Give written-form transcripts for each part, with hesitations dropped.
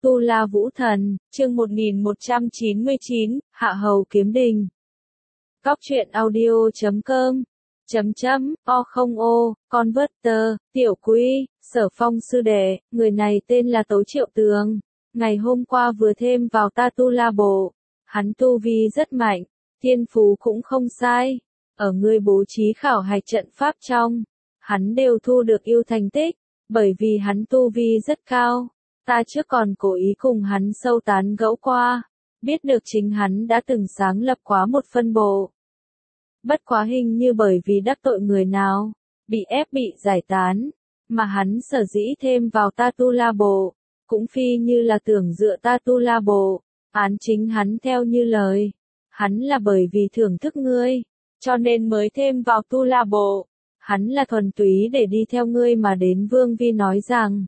Tu La Vũ Thần, chương 1199, Hạ Hầu Kiếm Đình. Cóc truyện audio.com O0O, Converter, Tiểu Quý, Sở Phong sư đệ, người này tên là Tố Triệu Tường. Ngày hôm qua vừa thêm vào ta Tu La Bộ. Hắn tu vi rất mạnh, thiên phú cũng không sai. Ở người bố trí khảo hạch trận pháp trong, hắn đều thu được ưu thành tích, bởi vì hắn tu vi rất cao. Ta trước còn cố ý cùng hắn sâu tán gẫu qua, biết được chính hắn đã từng sáng lập quá một phân bộ. Bất quá hình như bởi vì đắc tội người nào, bị ép bị giải tán, mà hắn sở dĩ thêm vào ta Tu La Bộ, cũng phi như là tưởng dựa ta Tu La Bộ, án chính hắn theo như lời. Hắn là bởi vì thưởng thức ngươi, cho nên mới thêm vào Tu La Bộ. Hắn là thuần túy để đi theo ngươi mà đến. Vương Vi nói rằng.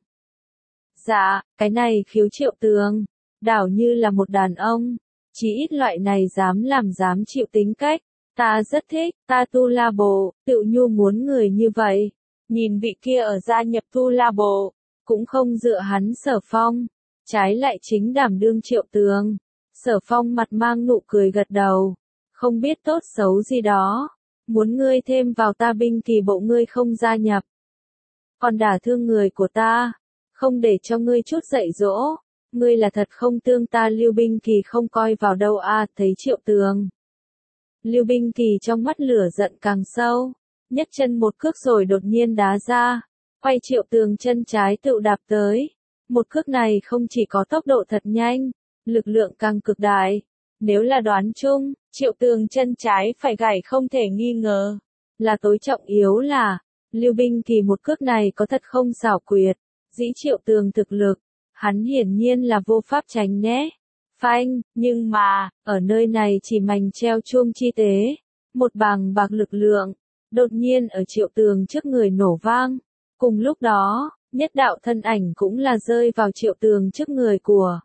Dạ, cái này khiếu Triệu Tường, đảo như là một đàn ông, chỉ ít loại này dám làm dám chịu tính cách, ta rất thích. Ta Tu La Bộ, tự nhu muốn người như vậy. Nhìn vị kia ở gia nhập Tu La Bộ, cũng không dựa hắn Sở Phong, trái lại chính đảm đương Triệu Tường. Sở Phong mặt mang nụ cười gật đầu, không biết tốt xấu gì đó, muốn ngươi thêm vào ta binh kỳ bộ ngươi không gia nhập, còn đả thương người của ta, không để cho ngươi chút dạy dỗ, ngươi là thật không tương ta Lưu Binh Kỳ không coi vào đâu a. Thấy Triệu Tường, Lưu Binh Kỳ trong mắt lửa giận càng sâu, nhấc chân một cước rồi đột nhiên đá ra, quay Triệu Tường chân trái tự đạp tới. Một cước này không chỉ có tốc độ thật nhanh, lực lượng càng cực đại. Nếu là đoán chung, Triệu Tường chân trái phải gãy không thể nghi ngờ. Là tối trọng yếu là, Lưu Binh Kỳ một cước này có thật không xảo quyệt. Dĩ Triệu Tường thực lực, hắn hiển nhiên là vô pháp tránh né. Phanh, nhưng mà, ở nơi này chỉ mảnh treo chuông chi tế. Một bàng bạc lực lượng, đột nhiên ở Triệu Tường trước người nổ vang. Cùng lúc đó, nhất đạo thân ảnh cũng là rơi vào Triệu Tường trước người của.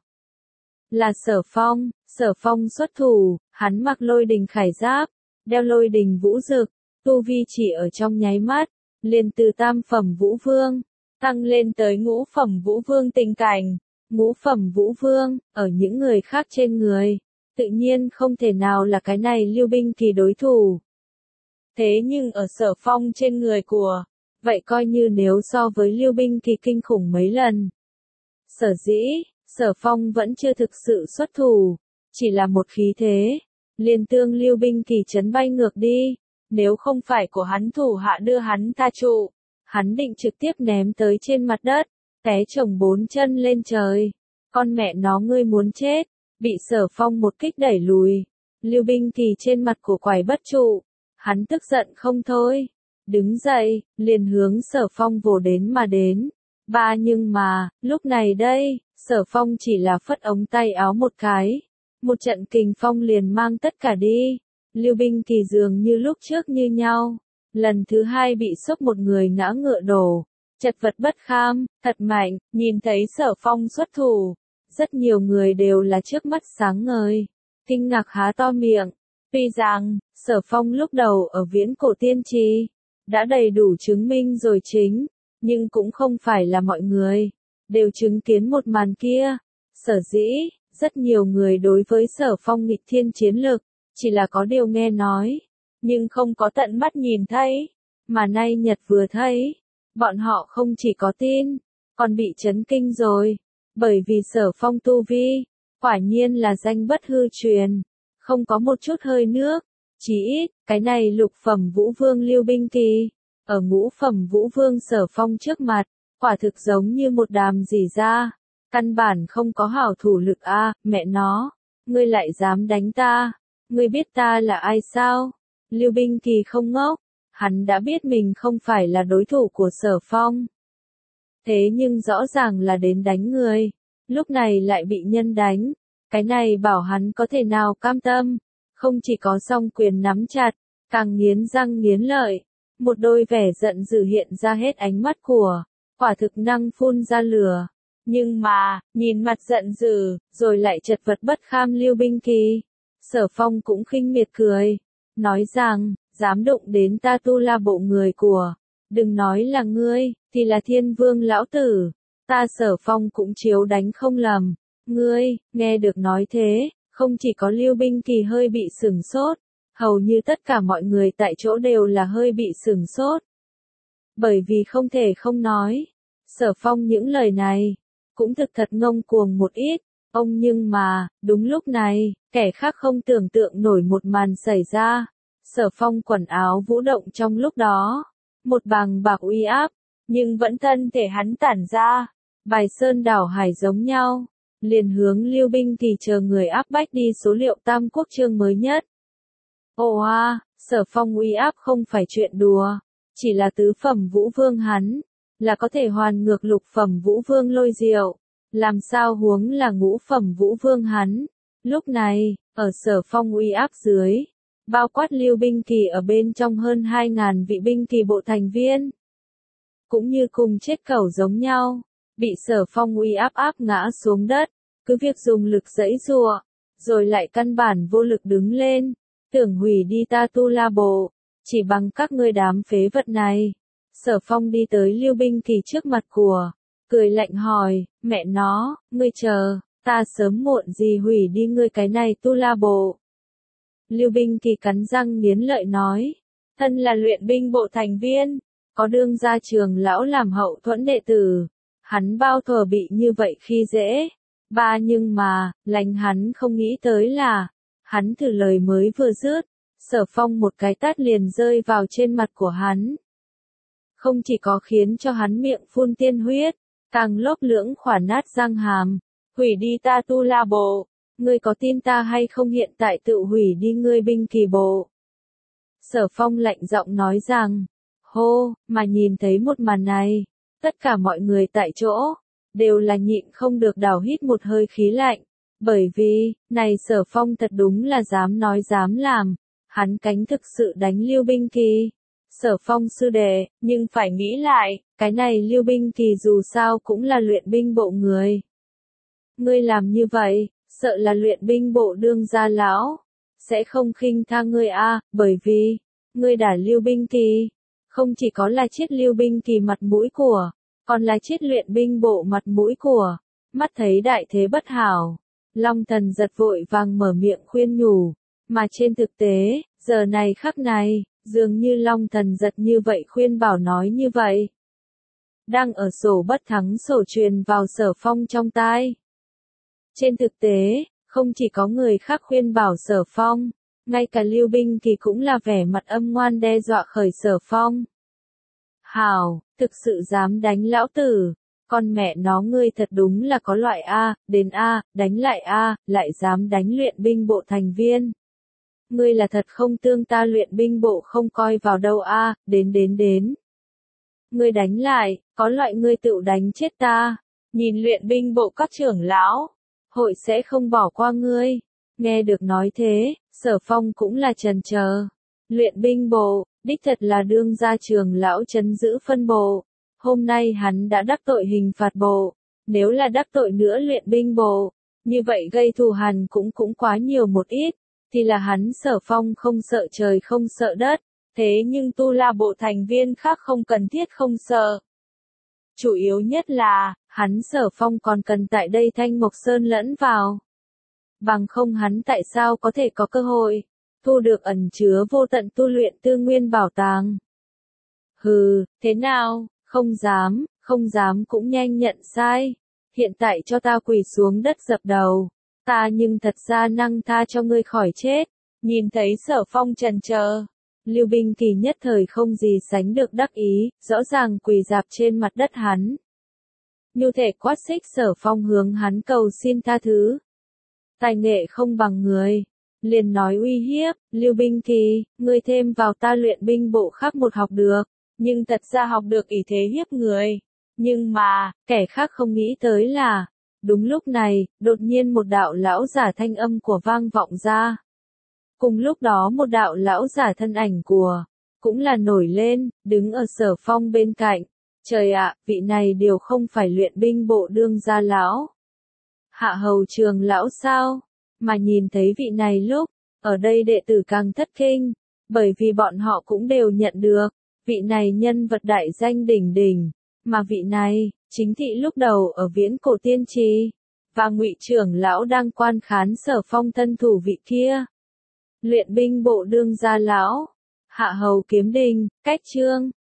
Là Sở Phong. Sở Phong xuất thủ, hắn mặc lôi đình khải giáp, đeo lôi đình vũ dực, tu vi chỉ ở trong nháy mắt, liền từ tam phẩm vũ vương, tăng lên tới ngũ phẩm vũ vương tình cảnh. Ngũ phẩm vũ vương, ở những người khác trên người, tự nhiên không thể nào là cái này Lưu Binh Kỳ đối thủ. Thế nhưng ở Sở Phong trên người của, vậy coi như nếu so với Lưu Binh Kỳ kinh khủng mấy lần. Sở dĩ, Sở Phong vẫn chưa thực sự xuất thủ, chỉ là một khí thế, liền tương Lưu Binh Kỳ chấn bay ngược đi. Nếu không phải của hắn thủ hạ đưa hắn ta trụ, hắn định trực tiếp ném tới trên mặt đất, té chồng bốn chân lên trời. Con mẹ nó ngươi muốn chết, bị Sở Phong một kích đẩy lùi. Lưu Binh Kỳ trên mặt của quải bất trụ, hắn tức giận không thôi. Đứng dậy, liền hướng Sở Phong vồ đến mà đến. Nhưng mà, lúc này đây, Sở Phong chỉ là phất ống tay áo một cái. Một trận kình phong liền mang tất cả đi. Lưu Binh Kỳ dường như lúc trước như nhau. Lần thứ hai bị sốc một người ngã ngựa đổ. Chật vật bất kham, thật mạnh, nhìn thấy Sở Phong xuất thủ. Rất nhiều người đều là trước mắt sáng ngời. Kinh ngạc há to miệng. Tuy rằng, Sở Phong lúc đầu ở viễn cổ tiên trì, đã đầy đủ chứng minh rồi chính. Nhưng cũng không phải là mọi người đều chứng kiến một màn kia. Sở dĩ, rất nhiều người đối với Sở Phong nghịch thiên chiến lực, chỉ là có điều nghe nói, nhưng không có tận mắt nhìn thấy. Mà nay Nhật vừa thấy, bọn họ không chỉ có tin, còn bị chấn kinh rồi. Bởi vì Sở Phong tu vi, quả nhiên là danh bất hư truyền, không có một chút hơi nước. Chỉ ít, cái này lục phẩm vũ vương Lưu Binh Kỳ, ở ngũ phẩm vũ vương Sở Phong trước mặt, quả thực giống như một đàm rỉ ra. Căn bản không có hảo thủ lực a. Mẹ nó, ngươi lại dám đánh ta, ngươi biết ta là ai sao? Lưu Binh Kỳ không ngốc, hắn đã biết mình không phải là đối thủ của Sở Phong. Thế nhưng rõ ràng là đến đánh người, lúc này lại bị nhân đánh, cái này bảo hắn có thể nào cam tâm, không chỉ có song quyền nắm chặt, càng nghiến răng nghiến lợi, một đôi vẻ giận dữ hiện ra hết ánh mắt của, quả thực năng phun ra lửa. Nhưng mà, nhìn mặt giận dữ, rồi lại chật vật bất kham Lưu Binh Kỳ, Sở Phong cũng khinh miệt cười, nói rằng, dám đụng đến ta Tu La Bộ người của, đừng nói là ngươi, thì là Thiên Vương lão tử, ta Sở Phong cũng chiếu đánh không lầm. Ngươi, nghe được nói thế, không chỉ có Lưu Binh Kỳ hơi bị sửng sốt, hầu như tất cả mọi người tại chỗ đều là hơi bị sửng sốt. Bởi vì không thể không nói, Sở Phong những lời này, cũng thực thật ngông cuồng một ít, nhưng mà, đúng lúc này, kẻ khác không tưởng tượng nổi một màn xảy ra. Sở Phong quần áo vũ động trong lúc đó, một bàng bạc uy áp, nhưng vẫn thân thể hắn tản ra, bài sơn đảo hải giống nhau, liền hướng Lưu Binh Kỳ chờ người áp bách đi số liệu Tam Quốc chương mới nhất. Sở Phong uy áp không phải chuyện đùa, chỉ là tứ phẩm vũ vương hắn, là có thể hoàn ngược lục phẩm vũ vương Lôi Diệu, làm sao huống là ngũ phẩm vũ vương hắn. Lúc này, ở Sở Phong uy áp dưới, bao quát Lưu Binh Kỳ ở bên trong hơn 2.000 vị binh kỳ bộ thành viên, cũng như cùng chết cẩu giống nhau, bị Sở Phong uy áp áp ngã xuống đất, cứ việc dùng lực giãy giụa, rồi lại căn bản vô lực đứng lên, tưởng hủy đi ta Tu La Bộ, chỉ bằng các ngươi đám phế vật này. Sở Phong đi tới Lưu Binh Kỳ trước mặt của, cười lạnh hỏi, mẹ nó, ngươi chờ, ta sớm muộn gì hủy đi ngươi cái này Tu La Bộ. Lưu Binh Kỳ cắn răng nghiến lợi nói, thân là luyện binh bộ thành viên, có đương gia trường lão làm hậu thuẫn đệ tử, hắn bao thuở bị như vậy khi dễ. Nhưng mà, lành hắn không nghĩ tới là, hắn thử lời mới vừa dứt, Sở Phong một cái tát liền rơi vào trên mặt của hắn. Không chỉ có khiến cho hắn miệng phun tiên huyết, càng lốp lưỡng khỏa nát răng hàm, hủy đi ta Tu La Bộ, ngươi có tin ta hay không hiện tại tự hủy đi ngươi binh kỳ bộ. Sở Phong lạnh giọng nói rằng, mà nhìn thấy một màn này, tất cả mọi người tại chỗ, đều là nhịn không được đảo hít một hơi khí lạnh, bởi vì, này Sở Phong thật đúng là dám nói dám làm, hắn cánh thực sự đánh Lưu Binh Kỳ. Sở Phong sư đệ, nhưng phải nghĩ lại, cái này Lưu Binh Kỳ dù sao cũng là luyện binh bộ người. Ngươi làm như vậy, sợ là luyện binh bộ đương gia lão, sẽ không khinh tha ngươi bởi vì, ngươi đả Lưu Binh Kỳ, không chỉ có là chết Lưu Binh Kỳ mặt mũi của, còn là chết luyện binh bộ mặt mũi của. Mắt thấy đại thế bất hảo, Long Thần giật vội vàng mở miệng khuyên nhủ, mà trên thực tế, giờ này khắc này, dường như Long Thần giật như vậy khuyên bảo nói như vậy. Đang ở sổ bất thắng sổ truyền vào Sở Phong trong tai. Trên thực tế, không chỉ có người khác khuyên bảo Sở Phong, ngay cả Lưu Binh Kỳ cũng là vẻ mặt âm ngoan đe dọa khởi Sở Phong. Hảo, thực sự dám đánh lão tử, con mẹ nó ngươi thật đúng là có loại đánh lại lại dám đánh luyện binh bộ thành viên. Ngươi là thật không tương ta luyện binh bộ không coi vào đâu đến. Ngươi đánh lại, có loại ngươi tự đánh chết ta, nhìn luyện binh bộ các trưởng lão, hội sẽ không bỏ qua ngươi. Nghe được nói thế, Sở Phong cũng là chần chờ. Luyện binh bộ, đích thật là đương gia trường lão trấn giữ phân bộ. Hôm nay hắn đã đắc tội hình phạt bộ, nếu là đắc tội nữa luyện binh bộ, như vậy gây thù hằn cũng quá nhiều một ít, thì là hắn Sở Phong không sợ trời không sợ đất, thế nhưng Tu La Bộ thành viên khác không cần thiết không sợ. Chủ yếu nhất là, hắn Sở Phong còn cần tại đây Thanh Mộc Sơn lẫn vào. Bằng không hắn tại sao có thể có cơ hội thu được ẩn chứa vô tận tu luyện tư nguyên bảo tàng. Thế nào, không dám cũng nhanh nhận sai. Hiện tại cho ta quỳ xuống đất dập đầu, ta nhưng thật ra năng tha cho ngươi khỏi chết. Nhìn thấy Sở Phong chần chờ, Lưu Binh Kỳ nhất thời không gì sánh được đắc ý, rõ ràng quỳ dạp trên mặt đất hắn. Như thể quát xích Sở Phong hướng hắn cầu xin tha thứ. Tài nghệ không bằng người, liền nói uy hiếp, Lưu Binh Kỳ, ngươi thêm vào ta luyện binh bộ khác một học được, nhưng thật ra học được ý thế hiếp người. Nhưng mà, kẻ khác không nghĩ tới là, đúng lúc này, đột nhiên một đạo lão giả thanh âm của vang vọng ra. Cùng lúc đó một đạo lão giả thân ảnh của, cũng là nổi lên, đứng ở Sở Phong bên cạnh. Trời ạ, vị này đều không phải luyện binh bộ đương gia lão. Hạ hầu trường lão sao? Mà nhìn thấy vị này lúc, ở đây đệ tử càng thất kinh, bởi vì bọn họ cũng đều nhận được, vị này nhân vật đại danh đỉnh đỉnh, mà vị này, chính thị lúc đầu ở Viễn Cổ Tiên Trì, và Ngụy trưởng lão đang quan khán Sở Phong thân thủ vị kia. Luyện binh bộ đương gia lão, Hạ hầu Kiếm Đình, cách chương